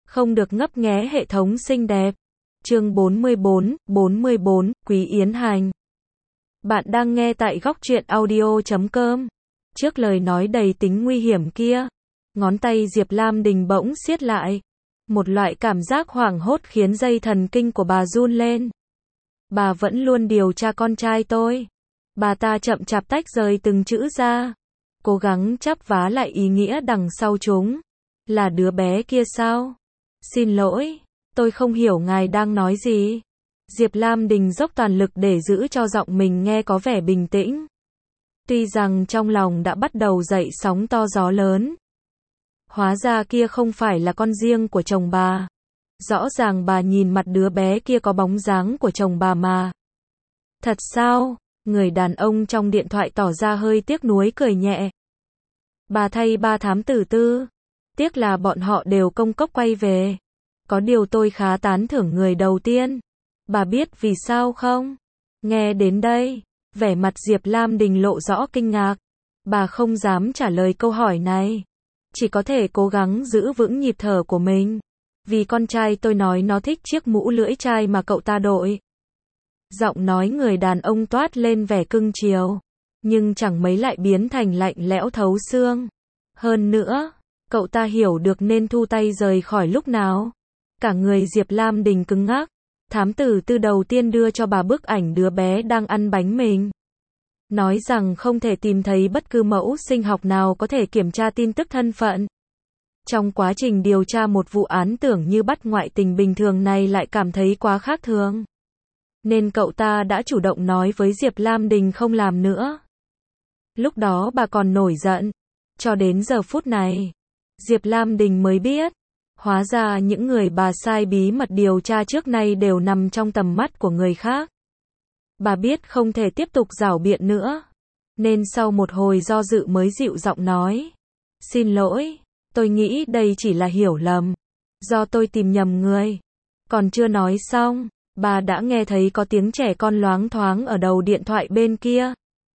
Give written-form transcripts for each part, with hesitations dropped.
Không được ngấp nghé hệ thống xinh đẹp. Chương 44, Quý Yến Hành. Bạn đang nghe tại góc truyện audio.com. Trước lời nói đầy tính nguy hiểm kia, ngón tay Diệp Lam Đình bỗng siết lại. Một loại cảm giác hoảng hốt khiến dây thần kinh của bà run lên. Bà vẫn luôn điều tra con trai tôi. Bà ta chậm chạp tách rời từng chữ ra, cố gắng chắp vá lại ý nghĩa đằng sau chúng. Là đứa bé kia sao? Xin lỗi, tôi không hiểu ngài đang nói gì. Diệp Lam Đình dốc toàn lực để giữ cho giọng mình nghe có vẻ bình tĩnh. Tuy rằng trong lòng đã bắt đầu dậy sóng to gió lớn. Hóa ra kia không phải là con riêng của chồng bà. Rõ ràng bà nhìn mặt đứa bé kia có bóng dáng của chồng bà mà. Thật sao? Người đàn ông trong điện thoại tỏ ra hơi tiếc nuối cười nhẹ. Bà thay ba thám tử tư. Tiếc là bọn họ đều công cốc quay về. Có điều tôi khá tán thưởng người đầu tiên. Bà biết vì sao không? Nghe đến đây, vẻ mặt Diệp Lam Đình lộ rõ kinh ngạc. Bà không dám trả lời câu hỏi này. Chỉ có thể cố gắng giữ vững nhịp thở của mình. Vì con trai tôi nói nó thích chiếc mũ lưỡi chai mà cậu ta đội. Giọng nói người đàn ông toát lên vẻ cưng chiều, nhưng chẳng mấy lại biến thành lạnh lẽo thấu xương. Hơn nữa, cậu ta hiểu được nên thu tay rời khỏi lúc nào. Cả người Diệp Lam Đình cứng ngắc. Thám tử tư đầu tiên đưa cho bà bức ảnh đứa bé đang ăn bánh mình. Nói rằng không thể tìm thấy bất cứ mẫu sinh học nào có thể kiểm tra tin tức thân phận. Trong quá trình điều tra một vụ án tưởng như bắt ngoại tình bình thường này lại cảm thấy quá khác thường. Nên cậu ta đã chủ động nói với Diệp Lam Đình không làm nữa. Lúc đó bà còn nổi giận. Cho đến giờ phút này, Diệp Lam Đình mới biết. Hóa ra những người bà sai bí mật điều tra trước nay đều nằm trong tầm mắt của người khác. Bà biết không thể tiếp tục giảo biện nữa. Nên sau một hồi do dự mới dịu giọng nói. Xin lỗi, tôi nghĩ đây chỉ là hiểu lầm. Do tôi tìm nhầm người. Còn chưa nói xong, bà đã nghe thấy có tiếng trẻ con loáng thoáng ở đầu điện thoại bên kia.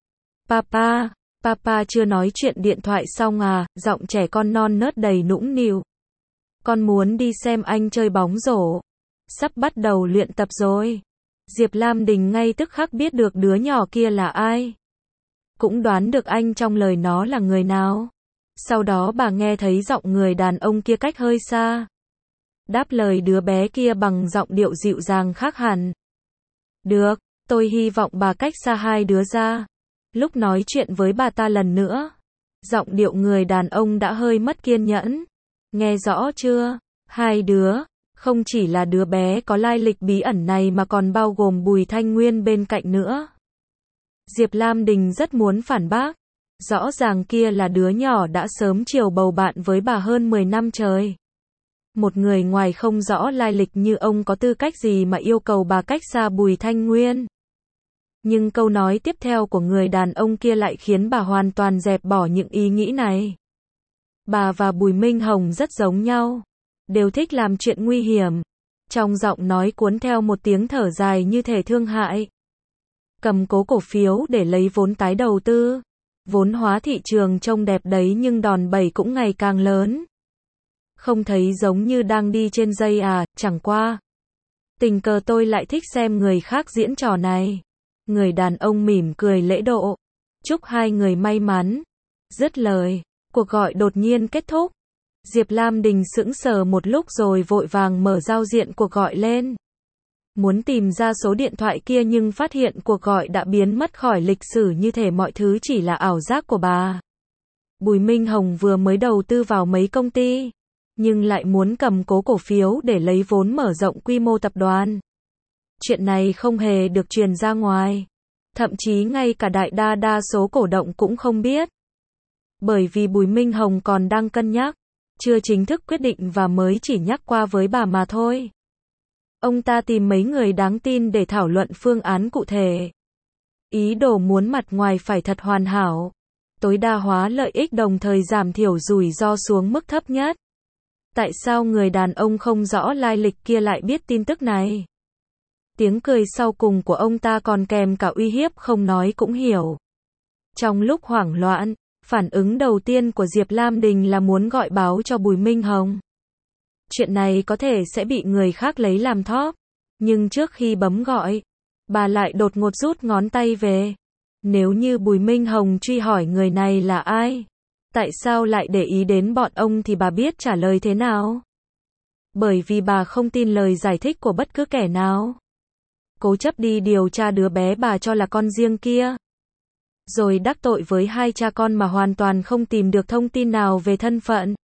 Papa, Papa chưa nói chuyện điện thoại xong à, giọng trẻ con non nớt đầy nũng nịu. Con muốn đi xem anh chơi bóng rổ. Sắp bắt đầu luyện tập rồi. Diệp Lam Đình ngay tức khắc biết được đứa nhỏ kia là ai. Cũng đoán được anh trong lời nó là người nào. Sau đó bà nghe thấy giọng người đàn ông kia cách hơi xa. Đáp lời đứa bé kia bằng giọng điệu dịu dàng khác hẳn. Được, tôi hy vọng bà cách xa hai đứa ra. Lúc nói chuyện với bà ta lần nữa, giọng điệu người đàn ông đã hơi mất kiên nhẫn. Nghe rõ chưa? Hai đứa, không chỉ là đứa bé có lai lịch bí ẩn này mà còn bao gồm Bùi Thanh Nguyên bên cạnh nữa. Diệp Lam Đình rất muốn phản bác. Rõ ràng kia là đứa nhỏ đã sớm chiều bầu bạn với bà hơn 10 năm trời. Một người ngoài không rõ lai lịch như ông có tư cách gì mà yêu cầu bà cách xa Bùi Thanh Nguyên. Nhưng câu nói tiếp theo của người đàn ông kia lại khiến bà hoàn toàn dẹp bỏ những ý nghĩ này. Bà và Bùi Minh Hồng rất giống nhau. Đều thích làm chuyện nguy hiểm. Trong giọng nói cuốn theo một tiếng thở dài như thể thương hại. Cầm cố cổ phiếu để lấy vốn tái đầu tư. Vốn hóa thị trường trông đẹp đấy nhưng đòn bẩy cũng ngày càng lớn. Không thấy giống như đang đi trên dây à, chẳng qua. Tình cờ tôi lại thích xem người khác diễn trò này. Người đàn ông mỉm cười lễ độ. Chúc hai người may mắn. Dứt lời, cuộc gọi đột nhiên kết thúc. Diệp Lam Đình sững sờ một lúc rồi vội vàng mở giao diện cuộc gọi lên. Muốn tìm ra số điện thoại kia nhưng phát hiện cuộc gọi đã biến mất khỏi lịch sử như thể mọi thứ chỉ là ảo giác của bà. Bùi Minh Hồng vừa mới đầu tư vào mấy công ty, nhưng lại muốn cầm cố cổ phiếu để lấy vốn mở rộng quy mô tập đoàn. Chuyện này không hề được truyền ra ngoài. Thậm chí ngay cả đa số cổ động cũng không biết. Bởi vì Bùi Minh Hồng còn đang cân nhắc, chưa chính thức quyết định và mới chỉ nhắc qua với bà mà thôi. Ông ta tìm mấy người đáng tin để thảo luận phương án cụ thể. Ý đồ muốn mặt ngoài phải thật hoàn hảo, tối đa hóa lợi ích đồng thời giảm thiểu rủi ro xuống mức thấp nhất. Tại sao người đàn ông không rõ lai lịch kia lại biết tin tức này? Tiếng cười sau cùng của ông ta còn kèm cả uy hiếp không nói cũng hiểu. Trong lúc hoảng loạn, phản ứng đầu tiên của Diệp Lam Đình là muốn gọi báo cho Bùi Minh Hồng. Chuyện này có thể sẽ bị người khác lấy làm thóp. Nhưng trước khi bấm gọi, bà lại đột ngột rút ngón tay về. Nếu như Bùi Minh Hồng truy hỏi người này là ai, tại sao lại để ý đến bọn ông thì bà biết trả lời thế nào? Bởi vì bà không tin lời giải thích của bất cứ kẻ nào. Cố chấp đi điều tra đứa bé bà cho là con riêng kia. Rồi đắc tội với hai cha con mà hoàn toàn không tìm được thông tin nào về thân phận.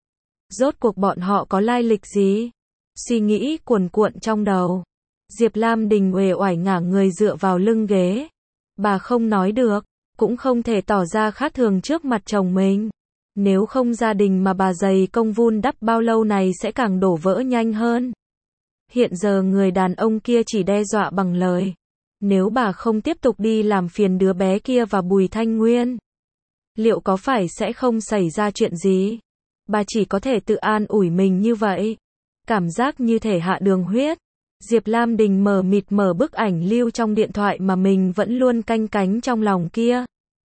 Rốt cuộc bọn họ có lai lịch gì? Suy nghĩ cuồn cuộn trong đầu. Diệp Lam Đình uể oải ngả người dựa vào lưng ghế. Bà không nói được, cũng không thể tỏ ra khác thường trước mặt chồng mình. Nếu không gia đình mà bà dày công vun đắp bao lâu này sẽ càng đổ vỡ nhanh hơn. Hiện giờ người đàn ông kia chỉ đe dọa bằng lời. Nếu bà không tiếp tục đi làm phiền đứa bé kia và Bùi Thanh Nguyên, liệu có phải sẽ không xảy ra chuyện gì? Bà chỉ có thể tự an ủi mình như vậy. Cảm giác như thể hạ đường huyết. Diệp Lam Đình mờ mịt mở bức ảnh lưu trong điện thoại mà mình vẫn luôn canh cánh trong lòng kia.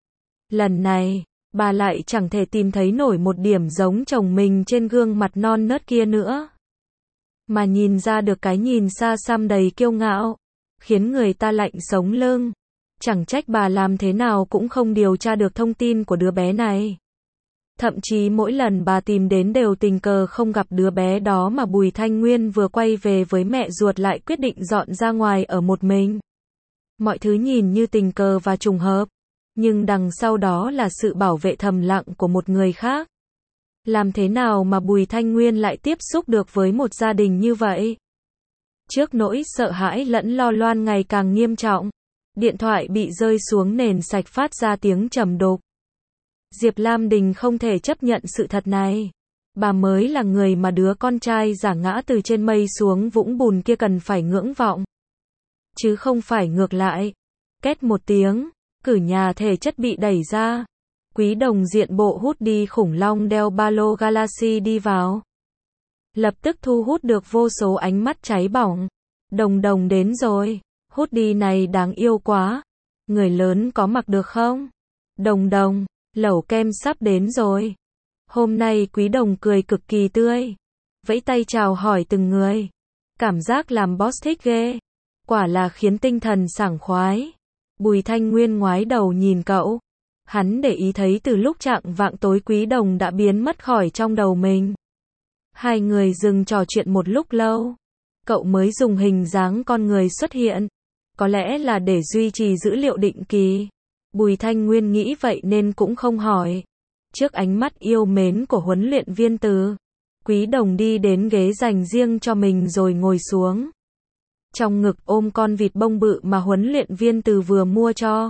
Lần này, bà lại chẳng thể tìm thấy nổi một điểm giống chồng mình trên gương mặt non nớt kia nữa. Mà nhìn ra được cái nhìn xa xăm đầy kiêu ngạo, khiến người ta lạnh sống lưng. Chẳng trách bà làm thế nào cũng không điều tra được thông tin của đứa bé này. Thậm chí mỗi lần bà tìm đến đều tình cờ không gặp đứa bé đó mà Bùi Thanh Nguyên vừa quay về với mẹ ruột lại quyết định dọn ra ngoài ở một mình. Mọi thứ nhìn như tình cờ và trùng hợp, nhưng đằng sau đó là sự bảo vệ thầm lặng của một người khác. Làm thế nào mà Bùi Thanh Nguyên lại tiếp xúc được với một gia đình như vậy? Trước nỗi sợ hãi lẫn lo loan ngày càng nghiêm trọng, điện thoại bị rơi xuống nền sạch phát ra tiếng trầm đục. Diệp Lam Đình không thể chấp nhận sự thật này. Bà mới là người mà đứa con trai giả ngã từ trên mây xuống vũng bùn kia cần phải ngưỡng vọng. Chứ không phải ngược lại. Két một tiếng, cửa nhà thể chất bị đẩy ra. Quý Đồng diện bộ hút đi khủng long đeo ba lô Galaxy đi vào. Lập tức thu hút được vô số ánh mắt cháy bỏng. Đồng Đồng đến rồi. Hút đi này đáng yêu quá. Người lớn có mặc được không? Đồng Đồng, lẩu kem sắp đến rồi. Hôm nay Quý Đồng cười cực kỳ tươi. Vẫy tay chào hỏi từng người. Cảm giác làm boss thích ghê. Quả là khiến tinh thần sảng khoái. Bùi Thanh Nguyên ngoái đầu nhìn cậu. Hắn để ý thấy từ lúc chạng vạng tối Quý Đồng đã biến mất khỏi trong đầu mình. Hai người dừng trò chuyện một lúc lâu. Cậu mới dùng hình dáng con người xuất hiện. Có lẽ là để duy trì dữ liệu định kỳ. Bùi Thanh Nguyên nghĩ vậy nên cũng không hỏi. Trước ánh mắt yêu mến của huấn luyện viên Từ, Quý Đồng đi đến ghế dành riêng cho mình rồi ngồi xuống. Trong ngực ôm con vịt bông bự mà huấn luyện viên Từ vừa mua cho.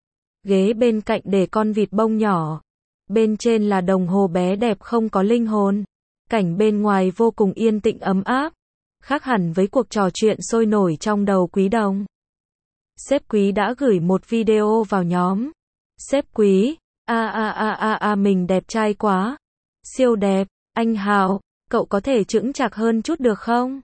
Ghế bên cạnh để con vịt bông nhỏ. Bên trên là đồng hồ bé đẹp không có linh hồn. Cảnh bên ngoài vô cùng yên tĩnh ấm áp. Khác hẳn với cuộc trò chuyện sôi nổi trong đầu Quý Đồng. Sếp Quý đã gửi một video vào nhóm. Sếp Quý, mình đẹp trai quá. Siêu đẹp, anh Hào, cậu có thể chững chạc hơn chút được không?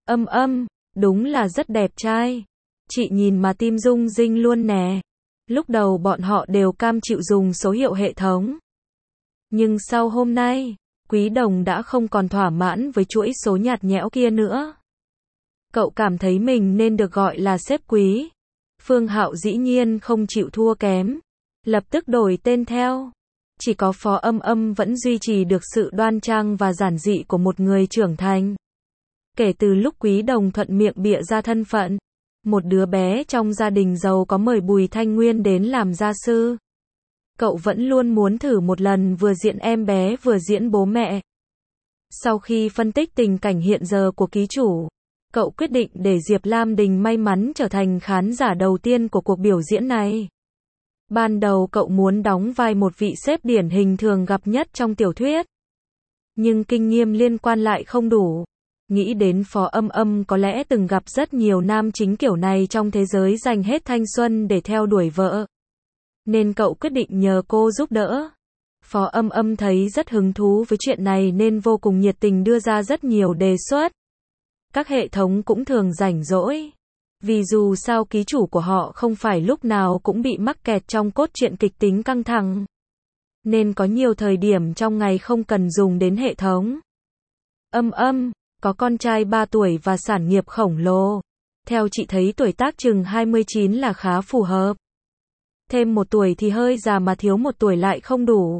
Đúng là rất đẹp trai. Chị nhìn mà tim rung rinh luôn nè. Lúc đầu bọn họ đều cam chịu dùng số hiệu hệ thống. Nhưng sau hôm nay, Quý Đồng đã không còn thỏa mãn với chuỗi số nhạt nhẽo kia nữa. Cậu cảm thấy mình nên được gọi là sếp Quý. Phương Hạo dĩ nhiên không chịu thua kém. Lập tức đổi tên theo. Chỉ có Phó vẫn duy trì được sự đoan trang và giản dị của một người trưởng thành. Kể từ lúc Quý Đồng thuận miệng bịa ra thân phận, một đứa bé trong gia đình giàu có mời Bùi Thanh Nguyên đến làm gia sư. Cậu vẫn luôn muốn thử một lần vừa diễn em bé vừa diễn bố mẹ. Sau khi phân tích tình cảnh hiện giờ của ký chủ, cậu quyết định để Diệp Lam Đình may mắn trở thành khán giả đầu tiên của cuộc biểu diễn này. Ban đầu cậu muốn đóng vai một vị sếp điển hình thường gặp nhất trong tiểu thuyết. Nhưng kinh nghiệm liên quan lại không đủ. Nghĩ đến Phó có lẽ từng gặp rất nhiều nam chính kiểu này trong thế giới dành hết thanh xuân để theo đuổi vợ. Nên cậu quyết định nhờ cô giúp đỡ. Phó thấy rất hứng thú với chuyện này nên vô cùng nhiệt tình đưa ra rất nhiều đề xuất. Các hệ thống cũng thường rảnh rỗi. Vì dù sao ký chủ của họ không phải lúc nào cũng bị mắc kẹt trong cốt truyện kịch tính căng thẳng. Nên có nhiều thời điểm trong ngày không cần dùng đến hệ thống. Có con trai 3 tuổi và sản nghiệp khổng lồ. Theo chị thấy tuổi tác chừng 29 là khá phù hợp. Thêm 1 tuổi thì hơi già mà thiếu 1 tuổi lại không đủ.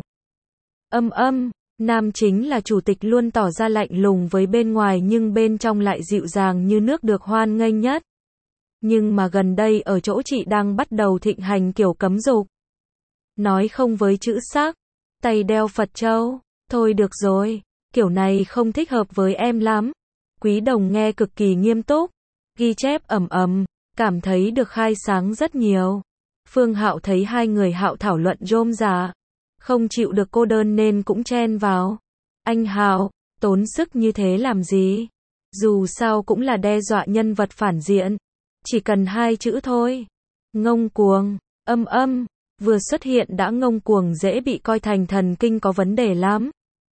Nam chính là chủ tịch luôn tỏ ra lạnh lùng với bên ngoài nhưng bên trong lại dịu dàng như nước được hoan nghênh nhất. Nhưng mà gần đây ở chỗ chị đang bắt đầu thịnh hành kiểu cấm dục. Nói không với chữ sắc, tay đeo Phật châu. Thôi được rồi, kiểu này không thích hợp với em lắm. Quý Đồng nghe cực kỳ nghiêm túc, ghi chép cảm thấy được khai sáng rất nhiều. Phương Hạo thấy hai người Hạo thảo luận rôm rả, không chịu được cô đơn nên cũng chen vào. Anh Hạo, tốn sức như thế làm gì? Dù sao cũng là đe dọa nhân vật phản diện. Chỉ cần 2 chữ thôi. Ngông cuồng, vừa xuất hiện đã ngông cuồng dễ bị coi thành thần kinh có vấn đề lắm.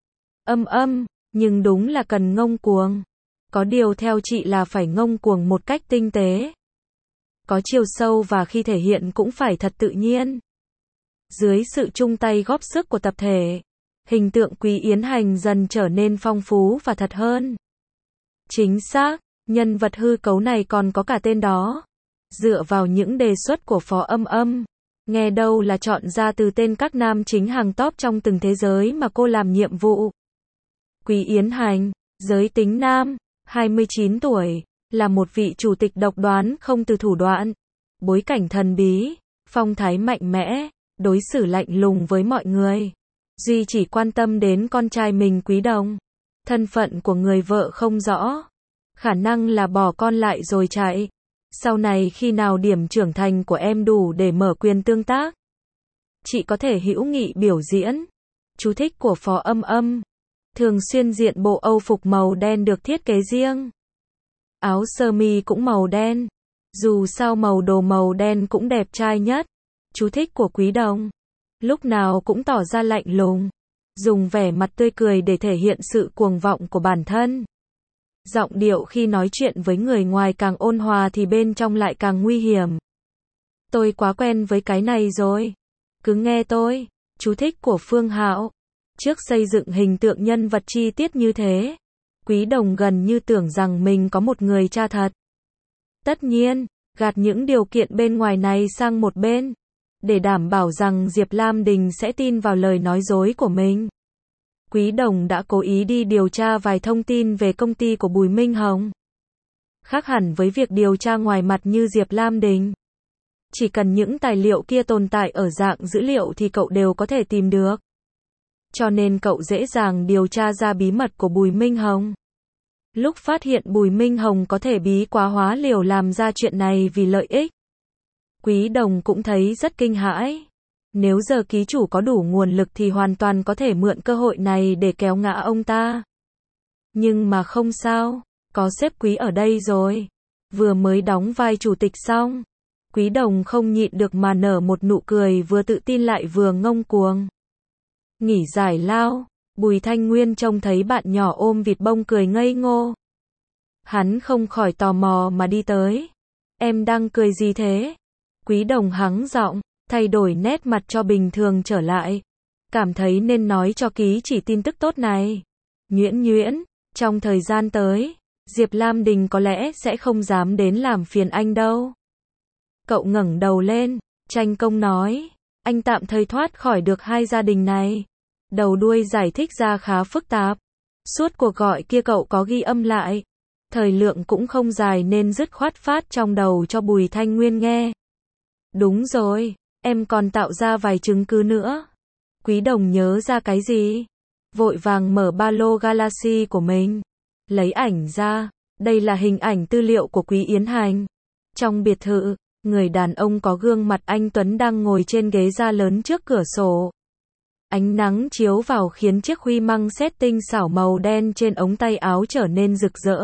Nhưng đúng là cần ngông cuồng. Có điều theo chị là phải ngông cuồng một cách tinh tế. Có chiều sâu và khi thể hiện cũng phải thật tự nhiên. Dưới sự chung tay góp sức của tập thể, hình tượng Quý Yến Hành dần trở nên phong phú và thật hơn. Chính xác, nhân vật hư cấu này còn có cả tên đó. Dựa vào những đề xuất của Phó nghe đâu là chọn ra từ tên các nam chính hàng top trong từng thế giới mà cô làm nhiệm vụ. Quý Yến Hành, giới tính nam, 29 tuổi, là một vị chủ tịch độc đoán không từ thủ đoạn, bối cảnh thần bí, phong thái mạnh mẽ, đối xử lạnh lùng với mọi người. Duy chỉ quan tâm đến con trai mình Quý Đồng. Thân phận của người vợ không rõ. Khả năng là bỏ con lại rồi chạy. Sau này khi nào điểm trưởng thành của em đủ để mở quyền tương tác, chị có thể hữu nghị biểu diễn. Chú thích của Phó thường xuyên diện bộ Âu phục màu đen được thiết kế riêng. Áo sơ mi cũng màu đen. Dù sao đồ màu đen cũng đẹp trai nhất. Chú thích của Quý Đồng. Lúc nào cũng tỏ ra lạnh lùng. Dùng vẻ mặt tươi cười để thể hiện sự cuồng vọng của bản thân. Giọng điệu khi nói chuyện với người ngoài càng ôn hòa thì bên trong lại càng nguy hiểm. Tôi quá quen với cái này rồi. Cứ nghe tôi. Chú thích của Phương Hạo. Trước xây dựng hình tượng nhân vật chi tiết như thế, Quý Đồng gần như tưởng rằng mình có một người cha thật. Tất nhiên, gạt những điều kiện bên ngoài này sang một bên, để đảm bảo rằng Diệp Lam Đình sẽ tin vào lời nói dối của mình. Quý Đồng đã cố ý đi điều tra vài thông tin về công ty của Bùi Minh Hồng. Khác hẳn với việc điều tra ngoài mặt như Diệp Lam Đình. Chỉ cần những tài liệu kia tồn tại ở dạng dữ liệu thì cậu đều có thể tìm được. Cho nên cậu dễ dàng điều tra ra bí mật của Bùi Minh Hồng. Lúc phát hiện Bùi Minh Hồng có thể bí quá hóa liều làm ra chuyện này vì lợi ích, Quý Đồng cũng thấy rất kinh hãi. Nếu giờ ký chủ có đủ nguồn lực thì hoàn toàn có thể mượn cơ hội này để kéo ngã ông ta. Nhưng mà không sao, có sếp Quý ở đây rồi. Vừa mới đóng vai chủ tịch xong, Quý Đồng không nhịn được mà nở một nụ cười vừa tự tin lại vừa ngông cuồng. Nghỉ giải lao, Bùi Thanh Nguyên trông thấy bạn nhỏ ôm vịt bông cười ngây ngô. Hắn không khỏi tò mò mà đi tới. Em đang cười gì thế? Quý Đồng hắng giọng, thay đổi nét mặt cho bình thường trở lại. Cảm thấy nên nói cho ký chỉ tin tức tốt này. Nhuyễn, trong thời gian tới, Diệp Lam Đình có lẽ sẽ không dám đến làm phiền anh đâu. Cậu ngẩng đầu lên, Tranh Công nói, anh tạm thời thoát khỏi được hai gia đình này. Đầu đuôi giải thích ra khá phức tạp. Suốt cuộc gọi kia cậu có ghi âm lại. Thời lượng cũng không dài nên dứt khoát phát trong đầu cho Bùi Thanh Nguyên nghe. Đúng rồi, em còn tạo ra vài chứng cứ nữa. Quý Đồng nhớ ra cái gì? Vội vàng mở ba lô Galaxy của mình. Lấy ảnh ra. Đây là hình ảnh tư liệu của Quý Yến Hành. Trong biệt thự, người đàn ông có gương mặt anh Tuấn đang ngồi trên ghế da lớn trước cửa sổ. Ánh nắng chiếu vào khiến chiếc huy măng xét tinh xảo màu đen trên ống tay áo trở nên rực rỡ.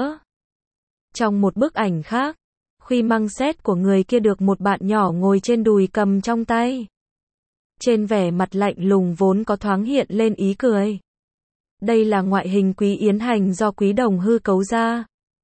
Trong một bức ảnh khác, huy măng xét của người kia được một bạn nhỏ ngồi trên đùi cầm trong tay. Trên vẻ mặt lạnh lùng vốn có thoáng hiện lên ý cười. Đây là ngoại hình Quý Yến Hành do Quý Đồng hư cấu ra.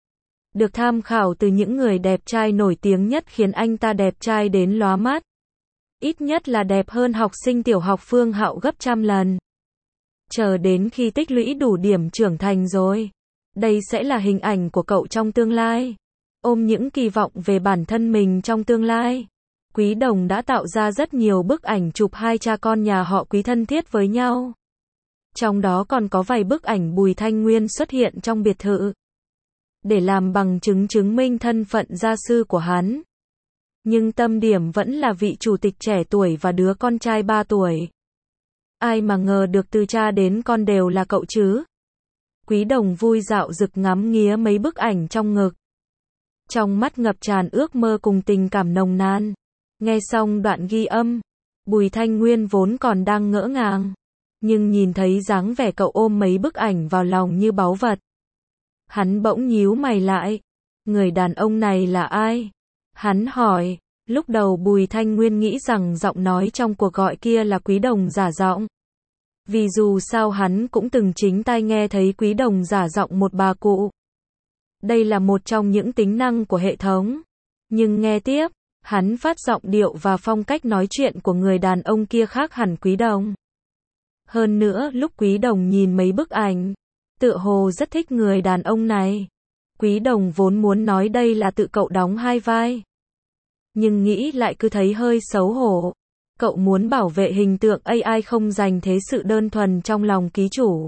Được tham khảo từ những người đẹp trai nổi tiếng nhất khiến anh ta đẹp trai đến lóa mắt. Ít nhất là đẹp hơn học sinh tiểu học Phương Hạo gấp trăm lần. Chờ đến khi tích lũy đủ điểm trưởng thành rồi, Đây sẽ là hình ảnh của cậu trong tương lai. Ôm những kỳ vọng về bản thân mình trong tương lai. Quý Đồng đã tạo ra rất nhiều bức ảnh chụp hai cha con nhà họ Quý thân thiết với nhau. Trong đó còn có vài bức ảnh Bùi Thanh Nguyên xuất hiện trong biệt thự. Để làm bằng chứng chứng minh thân phận gia sư của hắn. Nhưng tâm điểm vẫn là vị chủ tịch trẻ tuổi và đứa con trai 3 tuổi. Ai mà ngờ được từ cha đến con đều là cậu chứ. Quý Đồng vui dạo rực ngắm nghía mấy bức ảnh trong ngực. Trong mắt ngập tràn ước mơ cùng tình cảm nồng nàn. Nghe xong đoạn ghi âm, Bùi Thanh Nguyên vốn còn đang ngỡ ngàng. Nhưng nhìn thấy dáng vẻ cậu ôm mấy bức ảnh vào lòng như báu vật. Hắn bỗng nhíu mày lại. Người đàn ông này là ai? Hắn hỏi. Lúc đầu Bùi Thanh Nguyên nghĩ rằng giọng nói trong cuộc gọi kia là Quý Đồng giả giọng. Vì dù sao hắn cũng từng chính tai nghe thấy Quý Đồng giả giọng một bà cụ. Đây là một trong những tính năng của hệ thống. Nhưng nghe tiếp, hắn phát giọng điệu và phong cách nói chuyện của người đàn ông kia khác hẳn Quý Đồng. Hơn nữa lúc Quý Đồng nhìn mấy bức ảnh, tựa hồ rất thích người đàn ông này. Quý Đồng vốn muốn nói đây là tự cậu đóng hai vai. Nhưng nghĩ lại cứ thấy hơi xấu hổ. Cậu muốn bảo vệ hình tượng AI không dành thế sự đơn thuần trong lòng ký chủ.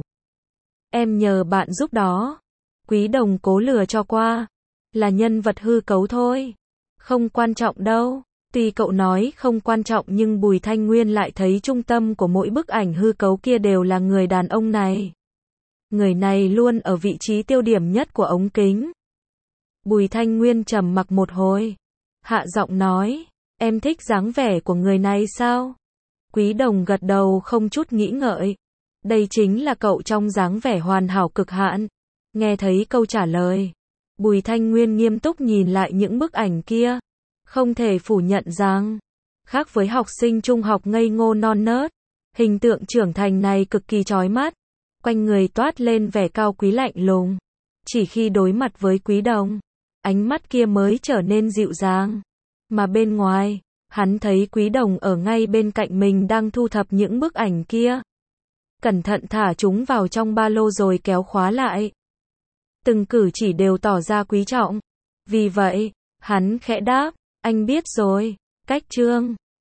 Em nhờ bạn giúp đó. Quý Đồng cố lừa cho qua. Là nhân vật hư cấu thôi. Không quan trọng đâu. Tuy cậu nói không quan trọng nhưng Bùi Thanh Nguyên lại thấy trung tâm của mỗi bức ảnh hư cấu kia đều là người đàn ông này. Người này luôn ở vị trí tiêu điểm nhất của ống kính. Bùi Thanh Nguyên trầm mặc một hồi. Hạ giọng nói, em thích dáng vẻ của người này sao? Quý Đồng gật đầu không chút nghĩ ngợi. Đây chính là cậu trong dáng vẻ hoàn hảo cực hạn. Nghe thấy câu trả lời, Bùi Thanh Nguyên nghiêm túc nhìn lại những bức ảnh kia. Không thể phủ nhận rằng, khác với học sinh trung học ngây ngô non nớt, hình tượng trưởng thành này cực kỳ chói mắt. Quanh người toát lên vẻ cao quý lạnh lùng. Chỉ khi đối mặt với Quý Đồng, ánh mắt kia mới trở nên dịu dàng. Mà bên ngoài, hắn thấy Quý Đồng ở ngay bên cạnh mình đang thu thập những bức ảnh kia. Cẩn thận thả chúng vào trong ba lô rồi kéo khóa lại. Từng cử chỉ đều tỏ ra quý trọng. Vì vậy, hắn khẽ đáp, anh biết rồi. Cách chương